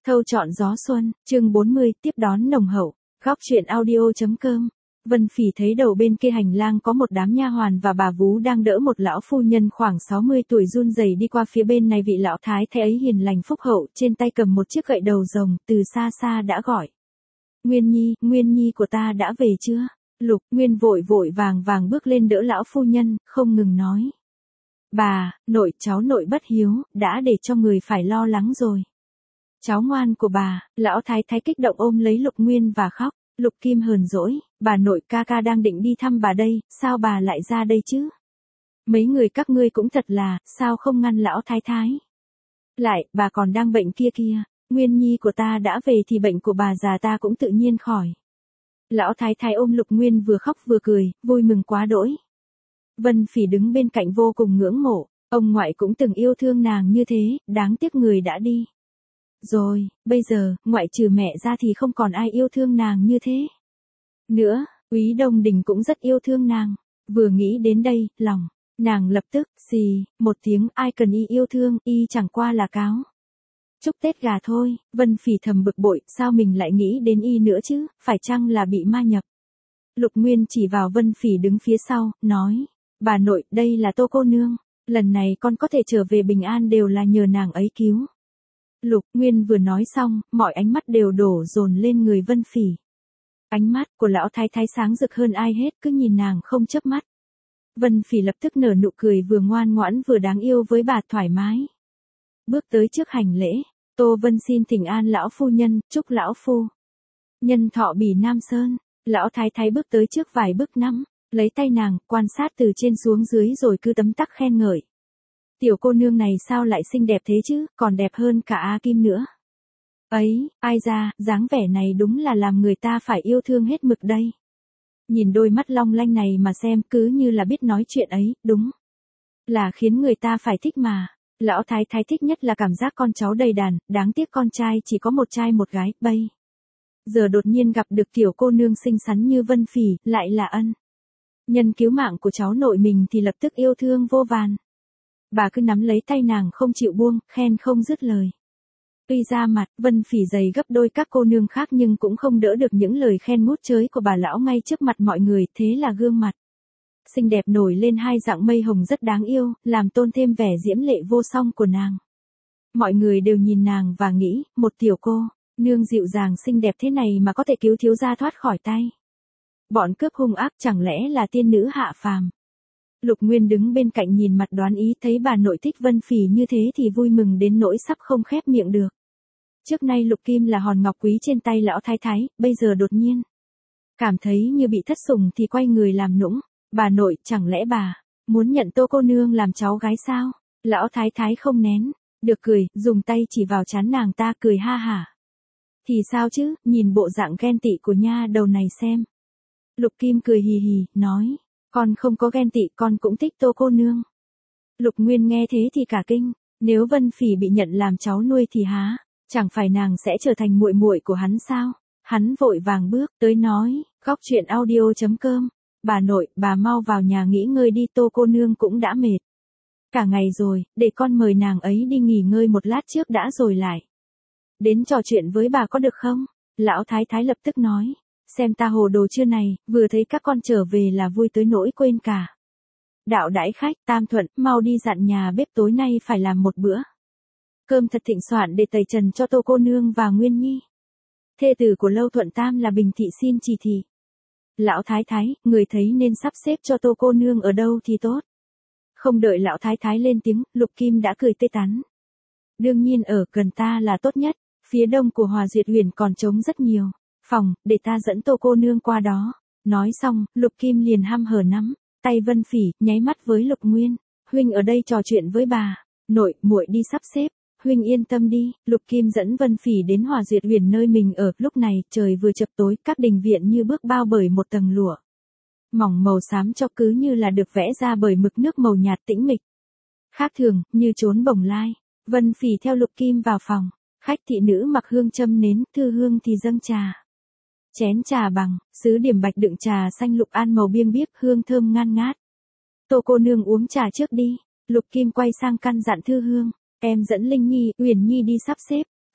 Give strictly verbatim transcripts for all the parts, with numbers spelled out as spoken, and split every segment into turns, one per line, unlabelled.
Thâu chọn gió xuân, chương bốn mươi, tiếp đón nồng hậu, góc truyện audio.com. Vân Phỉ thấy đầu bên kia hành lang có một đám nha hoàn và bà vú đang đỡ một lão phu nhân khoảng sáu mươi tuổi run rẩy đi qua phía bên này. Vị lão thái thái ấy hiền lành phúc hậu, trên tay cầm một chiếc gậy đầu rồng, từ xa xa đã gọi. Nguyên Nhi, Nguyên Nhi của ta đã về chưa? Lục Nguyên vội vội vàng vàng bước lên đỡ lão phu nhân, không ngừng nói. Bà, nội cháu nội bất hiếu, đã để cho người phải lo lắng rồi. Cháu ngoan của bà, lão thái thái kích động ôm lấy Lục Nguyên và khóc. Lục Kim hờn dỗi, bà nội ca ca đang định đi thăm bà đây, sao bà lại ra đây chứ? Mấy người các ngươi cũng thật là, sao không ngăn lão thái thái? Lại, bà còn đang bệnh kia kia, Nguyên Nhi của ta đã về thì bệnh của bà già ta cũng tự nhiên khỏi. Lão thái thái ôm Lục Nguyên vừa khóc vừa cười, vui mừng quá đỗi. Vân Phỉ đứng bên cạnh vô cùng ngưỡng mộ, ông ngoại cũng từng yêu thương nàng như thế, đáng tiếc người đã đi. Rồi, bây giờ, ngoại trừ mẹ ra thì không còn ai yêu thương nàng như thế. Nữa, Úy Đông Đình cũng rất yêu thương nàng. Vừa nghĩ đến đây, lòng, nàng lập tức, xì, một tiếng, ai cần y yêu thương, y chẳng qua là cáo. Chúc Tết gà thôi, Vân Phỉ thầm bực bội, sao mình lại nghĩ đến y nữa chứ, phải chăng là bị ma nhập. Lục Nguyên chỉ vào Vân Phỉ đứng phía sau, nói, bà nội, đây là Tô cô nương, lần này con có thể trở về bình an đều là nhờ nàng ấy cứu. Lục Nguyên vừa nói xong, mọi ánh mắt đều đổ dồn lên người Vân Phỉ. Ánh mắt của lão thái thái sáng rực hơn ai hết, cứ nhìn nàng không chớp mắt. Vân Phỉ lập tức nở nụ cười vừa ngoan ngoãn vừa đáng yêu với bà thoải mái. Bước tới trước hành lễ, Tô Vân xin thỉnh an lão phu nhân, chúc lão phu nhân thọ bỉ Nam Sơn. Lão thái thái bước tới trước vài bước nắm, lấy tay nàng, quan sát từ trên xuống dưới rồi cứ tấm tắc khen ngợi. Tiểu cô nương này sao lại xinh đẹp thế chứ, còn đẹp hơn cả A Kim nữa. Ấy, ai ra, dáng vẻ này đúng là làm người ta phải yêu thương hết mực đây. Nhìn đôi mắt long lanh này mà xem cứ như là biết nói chuyện ấy, đúng là khiến người ta phải thích mà. Lão thái thái thích nhất là cảm giác con cháu đầy đàn, đáng tiếc con trai chỉ có một trai một gái, bây giờ đột nhiên gặp được tiểu cô nương xinh xắn như Vân Phỉ, lại là ân nhân cứu mạng của cháu nội mình thì lập tức yêu thương vô vàn. Bà cứ nắm lấy tay nàng không chịu buông, khen không dứt lời. Tuy ra mặt, Vân Phỉ dày gấp đôi các cô nương khác nhưng cũng không đỡ được những lời khen ngút chới của bà lão ngay trước mặt mọi người, thế là gương mặt xinh đẹp nổi lên hai dạng mây hồng rất đáng yêu, làm tôn thêm vẻ diễm lệ vô song của nàng. Mọi người đều nhìn nàng và nghĩ, một tiểu cô nương dịu dàng xinh đẹp thế này mà có thể cứu thiếu gia thoát khỏi tay bọn cướp hung ác, chẳng lẽ là tiên nữ hạ phàm. Lục Nguyên đứng bên cạnh nhìn mặt đoán ý, thấy bà nội thích Vân Phỉ như thế thì vui mừng đến nỗi sắp không khép miệng được. Trước nay Lục Kim là hòn ngọc quý trên tay lão thái thái, bây giờ đột nhiên cảm thấy như bị thất sủng thì quay người làm nũng. Bà nội, chẳng lẽ bà muốn nhận Tô cô nương làm cháu gái sao? Lão thái thái không nén được cười, dùng tay chỉ vào trán nàng ta cười ha hả. Thì sao chứ, nhìn bộ dạng ghen tị của nha đầu này xem. Lục Kim cười hì hì, nói. Con không có ghen tị, con cũng thích Tô cô nương. Lục Nguyên nghe thế thì cả kinh, nếu Vân Phỉ bị nhận làm cháu nuôi thì há, chẳng phải nàng sẽ trở thành muội muội của hắn sao? Hắn vội vàng bước tới nói, góc truyện audio.com, bà nội, bà mau vào nhà nghỉ ngơi đi, Tô cô nương cũng đã mệt cả ngày rồi, để con mời nàng ấy đi nghỉ ngơi một lát trước đã rồi lại đến trò chuyện với bà có được không? Lão thái thái lập tức nói. Xem ta hồ đồ chưa này, vừa thấy các con trở về là vui tới nỗi quên cả đạo đãi khách. Tam Thuận, mau đi dặn nhà bếp tối nay phải làm một bữa cơm thật thịnh soạn để tẩy trần cho Tô cô nương và Nguyên Nhi. Thê tử của Lâu Thuận Tam là Bình thị xin chỉ thị. Lão thái thái, người thấy nên sắp xếp cho Tô cô nương ở đâu thì tốt. Không đợi lão thái thái lên tiếng, Lục Kim đã cười tươi tắn. Đương nhiên ở gần ta là tốt nhất, phía đông của Hòa Duyệt Huyền còn trống rất nhiều phòng, để ta dẫn Tô cô nương qua đó. Nói xong, Lục Kim liền hăm hở nắm tay Vân Phỉ, nháy mắt với Lục Nguyên. Huynh ở đây trò chuyện với bà nội, muội đi sắp xếp. Huynh yên tâm đi. Lục Kim dẫn Vân Phỉ đến Hòa Duyệt Huyền nơi mình ở. Lúc này trời vừa chập tối, các đình viện như bước bao bởi một tầng lụa mỏng màu xám cho, cứ như là được vẽ ra bởi mực nước màu nhạt tĩnh mịch, khác thường như trốn bồng lai. Vân Phỉ theo Lục Kim vào phòng. Khách thị nữ mặc hương châm nến, thư hương thì dâng trà. Chén trà bằng sứ điểm bạch đựng trà xanh lục an màu biêng biếc, hương thơm ngan ngát. Tô cô nương uống trà trước đi. Lục Kim quay sang căn dặn Thư Hương, em dẫn Linh Nhi, Uyển Nhi đi sắp xếp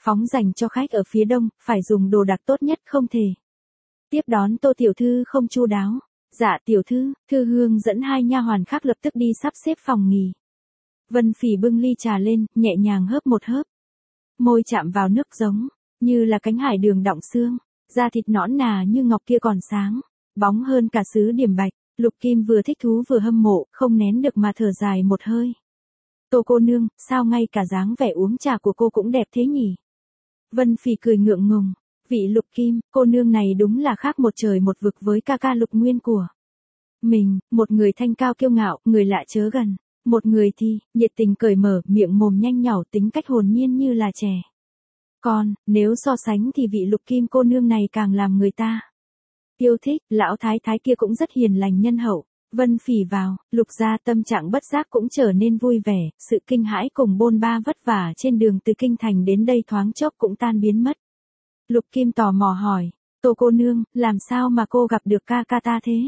Phóng dành cho khách ở phía đông, phải dùng đồ đặc tốt nhất không thể. Tiếp đón Tô tiểu thư không chu đáo. Dạ tiểu thư, Thư Hương dẫn hai nha hoàn khác lập tức đi sắp xếp phòng nghỉ. Vân Phỉ bưng ly trà lên, nhẹ nhàng hớp một hớp. Môi chạm vào nước giống, như là cánh hải đường đọng xương, da thịt nõn nà như ngọc kia còn sáng, bóng hơn cả sứ điểm bạch. Lục Kim vừa thích thú vừa hâm mộ, không nén được mà thở dài một hơi. Tô cô nương, sao ngay cả dáng vẻ uống trà của cô cũng đẹp thế nhỉ? Vân Phỉ cười ngượng ngùng. Vị Lục Kim, cô nương này đúng là khác một trời một vực với ca ca Lục Nguyên của mình, một người thanh cao kiêu ngạo, người lạ chớ gần. Một người thì, nhiệt tình cởi mở, miệng mồm nhanh nhảu, tính cách hồn nhiên như là trẻ. Còn, nếu so sánh thì vị Lục Kim cô nương này càng làm người ta yêu thích. Lão thái thái kia cũng rất hiền lành nhân hậu. Vân Phỉ vào, Lục gia tâm trạng bất giác cũng trở nên vui vẻ, sự kinh hãi cùng bôn ba vất vả trên đường từ kinh thành đến đây thoáng chốc cũng tan biến mất. Lục Kim tò mò hỏi, Tô cô nương, làm sao mà cô gặp được ca ca ta thế?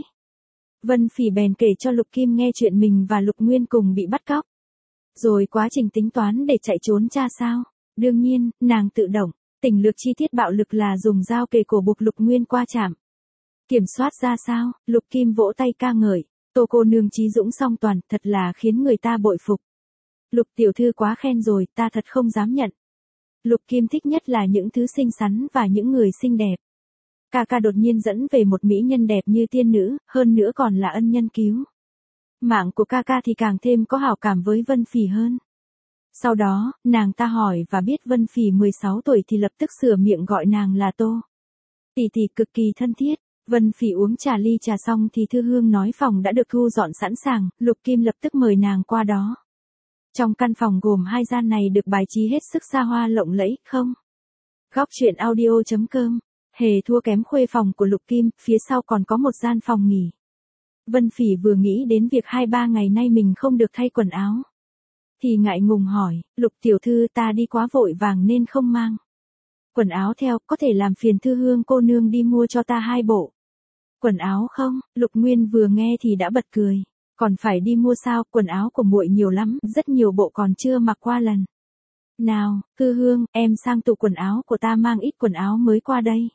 Vân Phỉ bèn kể cho Lục Kim nghe chuyện mình và Lục Nguyên cùng bị bắt cóc. Rồi quá trình tính toán để chạy trốn cha sao? Đương nhiên, nàng tự động, tỉnh lược chi tiết bạo lực là dùng dao kề cổ buộc Lục Nguyên qua chạm. Kiểm soát ra sao? Lục Kim vỗ tay ca ngợi, Tô cô nương trí dũng song toàn, thật là khiến người ta bội phục. Lục tiểu thư quá khen rồi, ta thật không dám nhận. Lục Kim thích nhất là những thứ xinh xắn và những người xinh đẹp. Ca ca đột nhiên dẫn về một mỹ nhân đẹp như tiên nữ, hơn nữa còn là ân nhân cứu mạng của ca ca thì càng thêm có hảo cảm với Vân Phỉ hơn. Sau đó, nàng ta hỏi và biết Vân Phỉ mười sáu tuổi thì lập tức sửa miệng gọi nàng là Tô tỷ tỷ, cực kỳ thân thiết. Vân Phỉ uống trà ly trà xong thì Thư Hương nói phòng đã được thu dọn sẵn sàng, Lục Kim lập tức mời nàng qua đó. Trong căn phòng gồm hai gian này được bài trí hết sức xa hoa lộng lẫy, không? Góc truyện audio chấm com, hề thua kém khuê phòng của Lục Kim, phía sau còn có một gian phòng nghỉ. Vân Phỉ vừa nghĩ đến việc hai ba ngày nay mình không được thay quần áo, thì ngại ngùng hỏi, Lục tiểu thư, ta đi quá vội vàng nên không mang quần áo theo, có thể làm phiền Thư Hương cô nương đi mua cho ta hai bộ quần áo không? Lục Nguyên vừa nghe thì đã bật cười. Còn phải đi mua sao, quần áo của muội nhiều lắm, rất nhiều bộ còn chưa mặc qua lần nào. Thư Hương, em sang tủ quần áo của ta mang ít quần áo mới qua đây.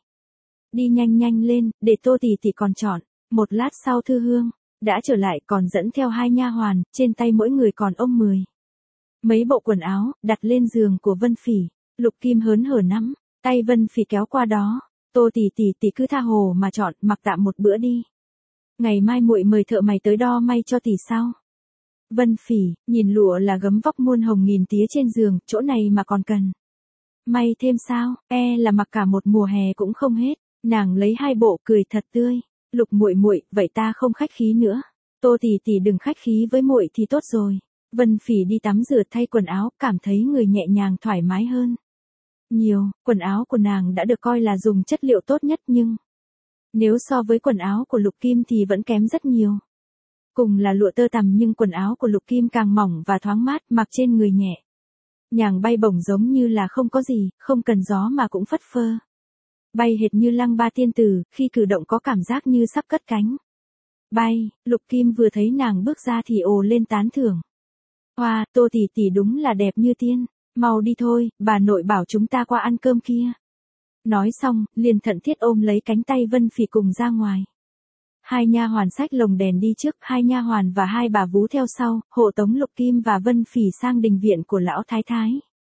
Đi nhanh nhanh lên, để Tô tỷ tỷ còn chọn. Một lát sau Thư Hương đã trở lại, còn dẫn theo hai nha hoàn, trên tay mỗi người còn ôm mười mấy bộ quần áo, đặt lên giường của Vân Phỉ. Lục Kim hớn hở nắm tay Vân Phỉ kéo qua đó. Tô tỷ tỷ tỷ cứ tha hồ mà chọn, mặc tạm một bữa đi. Ngày mai muội mời thợ mày tới đo may cho tỷ sao? Vân Phỉ nhìn lụa là gấm vóc muôn hồng nghìn tía trên giường, chỗ này mà còn cần may thêm sao? E là mặc cả một mùa hè cũng không hết. Nàng lấy hai bộ cười thật tươi. Lục muội muội, vậy ta không khách khí nữa. Tô tỷ tỷ đừng khách khí với muội thì tốt rồi. Vân Phỉ đi tắm rửa thay quần áo, cảm thấy người nhẹ nhàng thoải mái hơn nhiều. Quần áo của nàng đã được coi là dùng chất liệu tốt nhất nhưng nếu so với quần áo của Lục Kim thì vẫn kém rất nhiều. Cùng là lụa tơ tằm nhưng quần áo của Lục Kim càng mỏng và thoáng mát, mặc trên người nhẹ nhàng bay bổng giống như là không có gì, không cần gió mà cũng phất phơ. Bay hệt như lăng ba tiên tử, khi cử động có cảm giác như sắp cất cánh bay. Lục Kim vừa thấy nàng bước ra thì ồ lên tán thưởng. Hoa, Tô tỷ tỷ đúng là đẹp như tiên. Mau đi thôi, bà nội bảo chúng ta qua ăn cơm kia. Nói xong, liền thận thiết ôm lấy cánh tay Vân Phỉ cùng ra ngoài. Hai nha hoàn xách lồng đèn đi trước, hai nha hoàn và hai bà vú theo sau, hộ tống Lục Kim và Vân Phỉ sang đình viện của lão thái thái.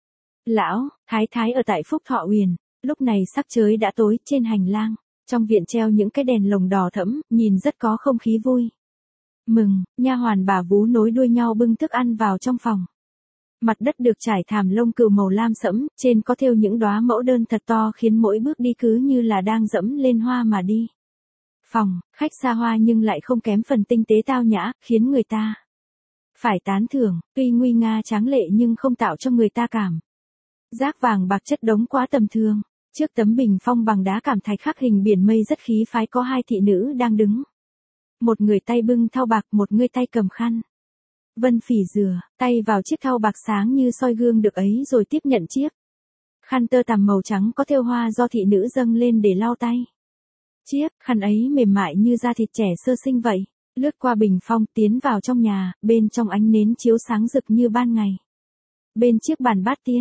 Lão thái thái ở tại Phúc Thọ Uyển. Lúc này sắc trời đã tối, trên hành lang, trong viện treo những cái đèn lồng đỏ thẫm, nhìn rất có không khí vui mừng. Nha hoàn bà vú nối đuôi nhau bưng thức ăn vào trong phòng. Mặt đất được trải thảm lông cừu màu lam sẫm, trên có thêu những đóa mẫu đơn thật to khiến mỗi bước đi cứ như là đang dẫm lên hoa mà đi. Phòng khách xa hoa nhưng lại không kém phần tinh tế tao nhã, khiến người ta phải tán thưởng. Tuy nguy nga tráng lệ nhưng không tạo cho người ta cảm giác vàng bạc chất đống quá tầm thường. Trước tấm bình phong bằng đá cẩm thạch khắc hình biển mây rất khí phái có hai thị nữ đang đứng. Một người tay bưng thau bạc, một người tay cầm khăn. Vân Phỉ rửa tay vào chiếc thau bạc sáng như soi gương được ấy rồi tiếp nhận chiếc khăn tơ tằm màu trắng có thêu hoa do thị nữ dâng lên để lau tay. Chiếc khăn ấy mềm mại như da thịt trẻ sơ sinh vậy. Lướt qua bình phong, tiến vào trong nhà, bên trong ánh nến chiếu sáng rực như ban ngày. Bên chiếc bàn bát tiên,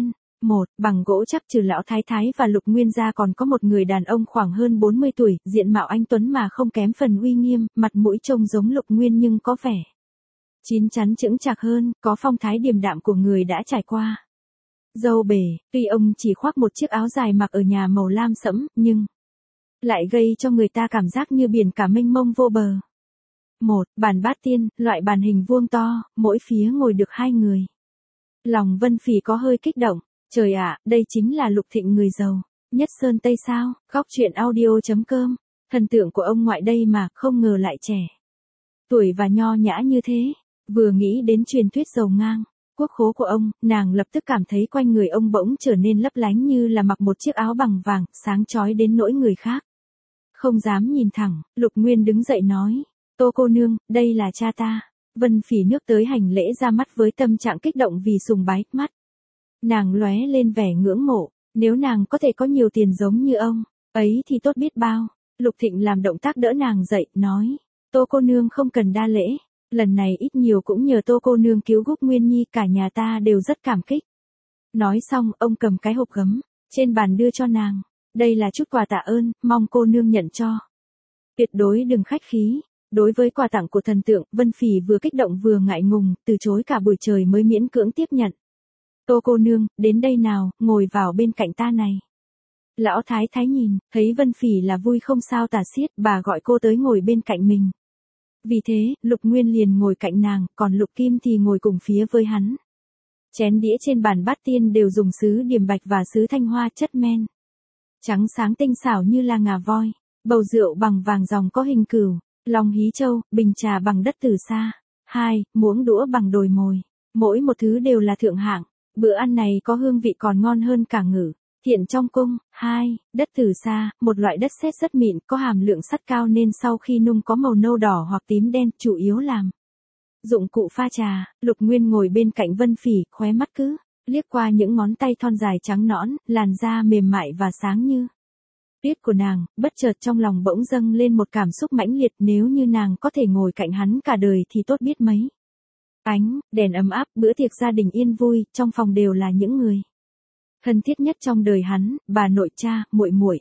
Một, bằng gỗ chắc trừ lão thái thái và Lục Nguyên gia còn có một người đàn ông khoảng hơn bốn mươi tuổi, diện mạo anh tuấn mà không kém phần uy nghiêm, mặt mũi trông giống Lục Nguyên nhưng có vẻ chín chắn chững chạc hơn, có phong thái điềm đạm của người đã trải qua dâu bể, tuy ông chỉ khoác một chiếc áo dài mặc ở nhà màu lam sẫm, nhưng lại gây cho người ta cảm giác như biển cả mênh mông vô bờ. Một, bàn bát tiên, loại bàn hình vuông to, mỗi phía ngồi được hai người. Lòng Vân Phỉ có hơi kích động, trời ạ, đây chính là Lục Thịnh người giàu nhất Sơn Tây sao? Góc truyện audio chấm com, thần tượng của ông ngoại đây mà, không ngờ lại trẻ tuổi và nho nhã như thế. Vừa nghĩ đến truyền thuyết giàu ngang quốc khố của ông, nàng lập tức cảm thấy quanh người ông bỗng trở nên lấp lánh như là mặc một chiếc áo bằng vàng, sáng chói đến nỗi người khác không dám nhìn thẳng. Lục Nguyên đứng dậy nói, Tô cô nương, đây là cha ta. Vân Phỉ nước tới hành lễ ra mắt với tâm trạng kích động vì sùng bái, mắt nàng lóe lên vẻ ngưỡng mộ, nếu nàng có thể có nhiều tiền giống như ông ấy thì tốt biết bao. Lục Thịnh làm động tác đỡ nàng dậy, nói, Tô cô nương không cần đa lễ, lần này ít nhiều cũng nhờ Tô cô nương cứu giúp Nguyên Nhi, cả nhà ta đều rất cảm kích. Nói xong, ông cầm cái hộp gấm trên bàn đưa cho nàng, đây là chút quà tạ ơn, mong cô nương nhận cho. Tuyệt đối đừng khách khí. Đối với quà tặng của thần tượng, Vân Phỉ vừa kích động vừa ngại ngùng, từ chối cả buổi trời mới miễn cưỡng tiếp nhận. Tô cô nương, đến đây nào, ngồi vào bên cạnh ta này. Lão thái thái nhìn, thấy Vân Phỉ là vui không sao tả xiết, bà gọi cô tới ngồi bên cạnh mình. Vì thế, Lục Nguyên liền ngồi cạnh nàng, còn Lục Kim thì ngồi cùng phía với hắn. Chén đĩa trên bàn bát tiên đều dùng sứ điềm bạch và sứ thanh hoa chất men trắng sáng tinh xảo như là ngà voi, bầu rượu bằng vàng ròng có hình cửu, long hí châu, bình trà bằng đất từ xa. Hai, muỗng đũa bằng đồi mồi, mỗi một thứ đều là thượng hạng. Bữa ăn này có hương vị còn ngon hơn cả ngự thiện trong cung. Hai, đất từ xa, một loại đất sét rất mịn, có hàm lượng sắt cao nên sau khi nung có màu nâu đỏ hoặc tím đen, chủ yếu làm dụng cụ pha trà. Lục Nguyên ngồi bên cạnh Vân Phỉ, khóe mắt cứ liếc qua những ngón tay thon dài trắng nõn, làn da mềm mại và sáng như tuyết của nàng, bất chợt trong lòng bỗng dâng lên một cảm xúc mãnh liệt, nếu như nàng có thể ngồi cạnh hắn cả đời thì tốt biết mấy. Ánh đèn ấm áp, bữa tiệc gia đình yên vui, trong phòng đều là những người thân thiết nhất trong đời hắn, bà nội, cha, muội muội.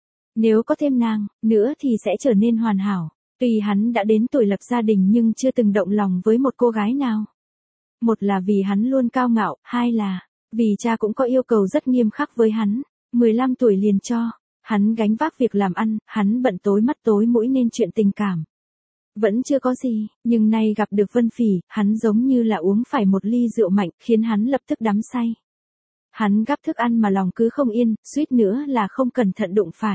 Nếu có thêm nàng nữa thì sẽ trở nên hoàn hảo. Tuy hắn đã đến tuổi lập gia đình nhưng chưa từng động lòng với một cô gái nào. Một là vì hắn luôn cao ngạo, hai là vì cha cũng có yêu cầu rất nghiêm khắc với hắn. mười lăm tuổi liền cho hắn gánh vác việc làm ăn, hắn bận tối mắt tối mũi nên chuyện tình cảm vẫn chưa có gì, nhưng nay gặp được Vân Phỉ, hắn giống như là uống phải một ly rượu mạnh, khiến hắn lập tức đắm say. Hắn gắp thức ăn mà lòng cứ không yên, suýt nữa là không cẩn thận đụng phải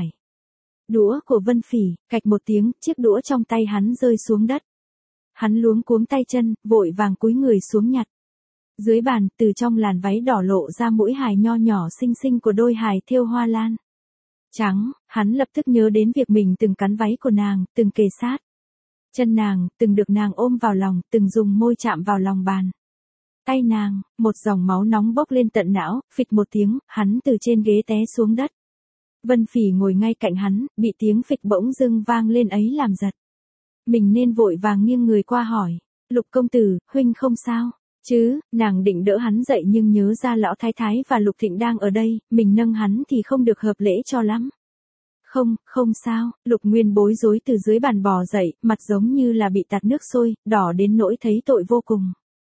đũa của Vân Phỉ, cạch một tiếng, chiếc đũa trong tay hắn rơi xuống đất. Hắn luống cuống tay chân, vội vàng cúi người xuống nhặt. Dưới bàn, từ trong làn váy đỏ lộ ra mũi hài nho nhỏ xinh xinh của đôi hài thêu hoa lan trắng, hắn lập tức nhớ đến việc mình từng cắn váy của nàng, từng kề sát chân nàng, từng được nàng ôm vào lòng, từng dùng môi chạm vào lòng bàn tay nàng. Một dòng máu nóng bốc lên tận não, phịch một tiếng, hắn từ trên ghế té xuống đất. Vân Phỉ ngồi ngay cạnh hắn, bị tiếng phịch bỗng dưng vang lên ấy làm giật mình nên vội vàng nghiêng người qua hỏi, Lục công tử, huynh không sao chứ? Nàng định đỡ hắn dậy nhưng nhớ ra lão thái thái và Lục Thịnh đang ở đây, mình nâng hắn thì không được hợp lễ cho lắm. Không, không sao. Lục Nguyên bối rối từ dưới bàn bò dậy, mặt giống như là bị tạt nước sôi, đỏ đến nỗi thấy tội vô cùng.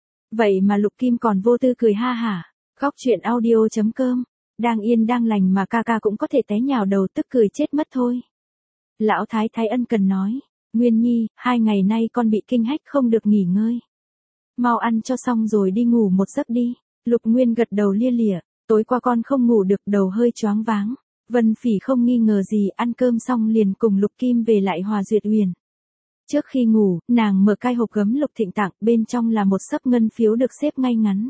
Vậy mà Lục Kim còn vô tư cười ha hả. Góc truyện audio chấm com, đang yên đang lành mà ca ca cũng có thể té nhào đầu, tức cười chết mất thôi. Lão thái thái ân cần nói, Nguyên Nhi, hai ngày nay con bị kinh hách không được nghỉ ngơi. Mau ăn cho xong rồi đi ngủ một giấc đi. Lục Nguyên gật đầu lia lịa, tối qua con không ngủ được, đầu hơi choáng váng. Vân Phỉ không nghi ngờ gì, ăn cơm xong liền cùng Lục Kim về lại Hòa Duyệt Uyển. Trước khi ngủ, nàng mở cái hộp gấm Lục Thịnh tặng, bên trong là một xấp ngân phiếu được xếp ngay ngắn.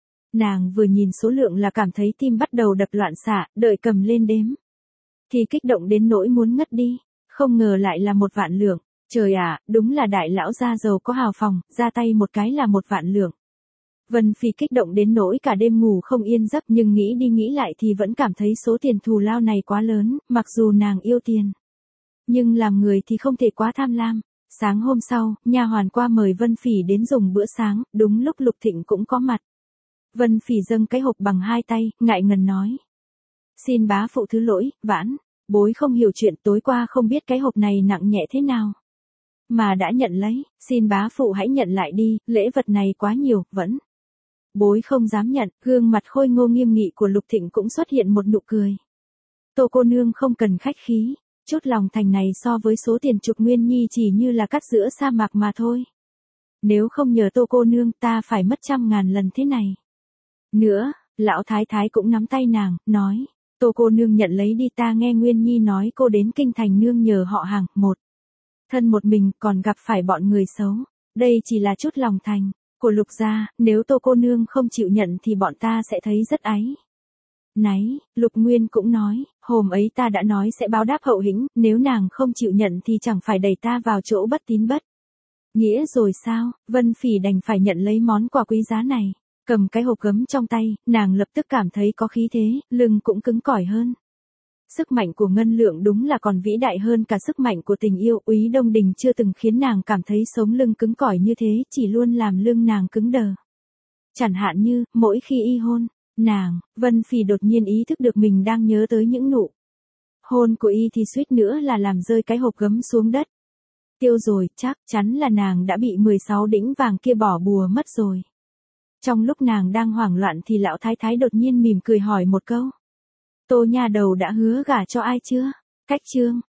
Nàng vừa nhìn số lượng là cảm thấy tim bắt đầu đập loạn xạ, đợi cầm lên đếm thì kích động đến nỗi muốn ngất đi, không ngờ lại là một vạn lượng. Trời ạ, đúng là đại lão gia giàu có hào phóng, ra tay một cái là một vạn lượng. Vân Phỉ kích động đến nỗi cả đêm ngủ không yên giấc, nhưng nghĩ đi nghĩ lại thì vẫn cảm thấy số tiền thù lao này quá lớn, mặc dù nàng yêu tiền, nhưng làm người thì không thể quá tham lam. Sáng hôm sau, nha hoàn qua mời Vân Phỉ đến dùng bữa sáng, đúng lúc Lục Thịnh cũng có mặt. Vân Phỉ dâng cái hộp bằng hai tay, ngại ngần nói. Xin bá phụ thứ lỗi, Vãn, bối không hiểu chuyện tối qua không biết cái hộp này nặng nhẹ thế nào. Mà đã nhận lấy, xin bá phụ hãy nhận lại đi, lễ vật này quá nhiều, vẫn. Bối không dám nhận, gương mặt khôi ngô nghiêm nghị của Lục Thịnh cũng xuất hiện một nụ cười. Tô cô nương không cần khách khí, chút lòng thành này so với số tiền chục nguyên nhi chỉ như là cắt giữa sa mạc mà thôi. Nếu không nhờ Tô cô nương ta phải mất trăm ngàn lần thế này. Nữa, lão thái thái cũng nắm tay nàng, nói, Tô cô nương nhận lấy đi, ta nghe Nguyên Nhi nói cô đến kinh thành nương nhờ họ Hàng, một thân một mình còn gặp phải bọn người xấu. Đây chỉ là chút lòng thành của Lục gia, nếu Tô cô nương không chịu nhận thì bọn ta sẽ thấy rất áy náy. Lục Nguyên cũng nói, hôm ấy ta đã nói sẽ báo đáp hậu hĩnh, nếu nàng không chịu nhận thì chẳng phải đẩy ta vào chỗ bất tín bất nghĩa rồi sao? Vân Phỉ đành phải nhận lấy món quà quý giá này. Cầm cái hộp gấm trong tay, nàng lập tức cảm thấy có khí thế, lưng cũng cứng cỏi hơn. Sức mạnh của ngân lượng đúng là còn vĩ đại hơn cả sức mạnh của tình yêu. Úy Đông Đình chưa từng khiến nàng cảm thấy sống lưng cứng cỏi như thế, chỉ luôn làm lưng nàng cứng đờ. Chẳng hạn như, mỗi khi y hôn, nàng, Vân Phỉ đột nhiên ý thức được mình đang nhớ tới những nụ hôn của y thì suýt nữa là làm rơi cái hộp gấm xuống đất. Tiêu rồi, chắc chắn là nàng đã bị mười sáu đĩnh vàng kia bỏ bùa mất rồi. Trong lúc nàng đang hoảng loạn thì lão thái thái đột nhiên mỉm cười hỏi một câu. Tô nha đầu đã hứa gả cho ai chưa? Cách chương